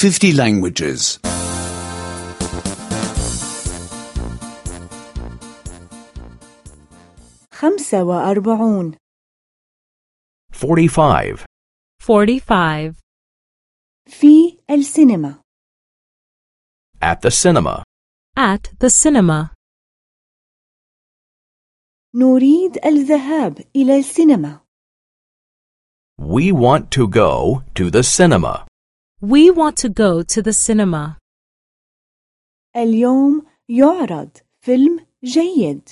50 languages. 45 45. 45. في السينما. At the cinema. At the cinema. نريد الذهاب إلى السينما. We want to go to the cinema. We want to go to the cinema. اليوم يعرض فيلم جيد.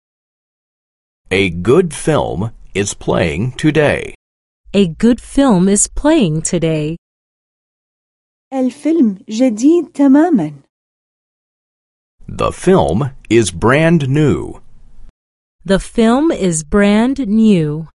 A good film is playing today. A good film is playing today. الفيلم جديد تماما. The film is brand new. The film is brand new.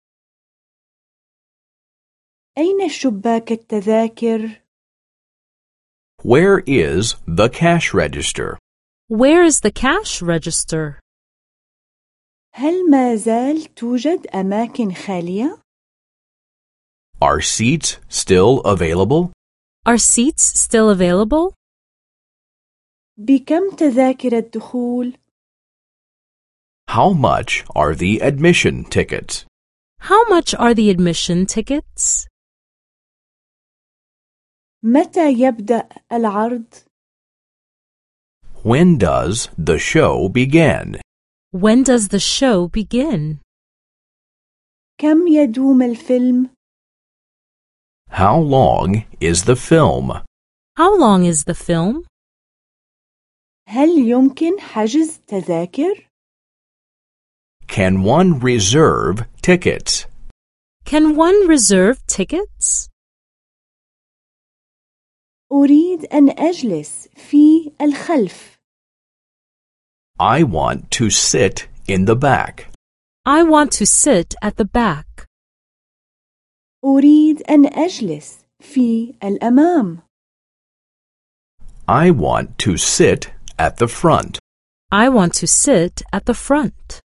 أين شباك التذاكر؟ Where is the cash register? Where is the cash register? هل ما زال توجد أماكن خالية؟ Are seats still available? Are seats still available? بكم تذاكر الدخول؟ How much are the admission tickets? How much are the admission tickets? متى يبدأ العرض؟ When does the show begin? When does the show begin? كم يدوم الفيلم؟ How long is the film? How long is the film? هل يمكن حجز تذاكر؟ Can one reserve tickets? Can one reserve tickets? أريد أن أجلس في الخلف. I want to sit in the back. I want to sit at the back. أريد أن أجلس في الأمام. I want to sit at the front. I want to sit at the front.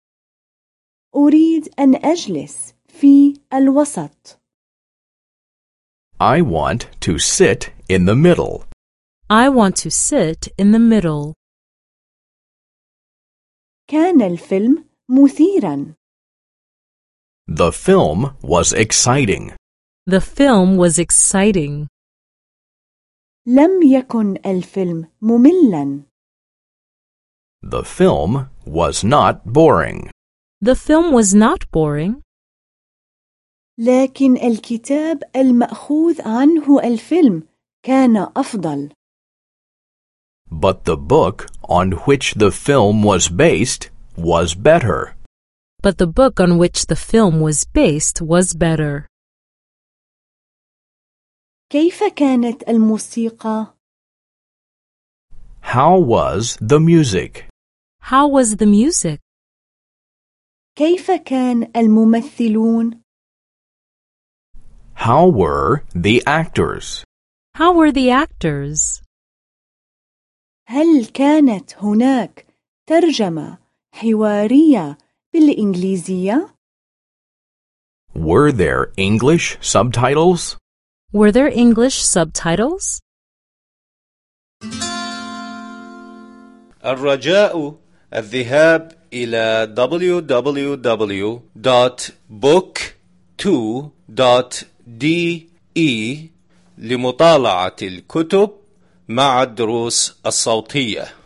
أريد أن أجلس في الوسط. I want to sit in the middle. I want to sit in the middle. كان الفيلم مثيراً. The film was exciting. The film was exciting. لم يكن الفيلم مملاً. The film was not boring. The film was not boring. لكن الكتاب المأخوذ عنه الفيلم كان أفضل. But the book on which the film was based was better. But the book on which the film was based was better. كيف كانت الموسيقى؟ How was the music? How was the music? كيف كان الممثلون؟ How were the actors? How were the actors? هل كانت هناك ترجمة حوارية بالإنجليزية؟ Were there English subtitles? Were there English subtitles? الرجاء الذهاب إلى www.book2.de لمطالعة الكتب مع الدروس الصوتية.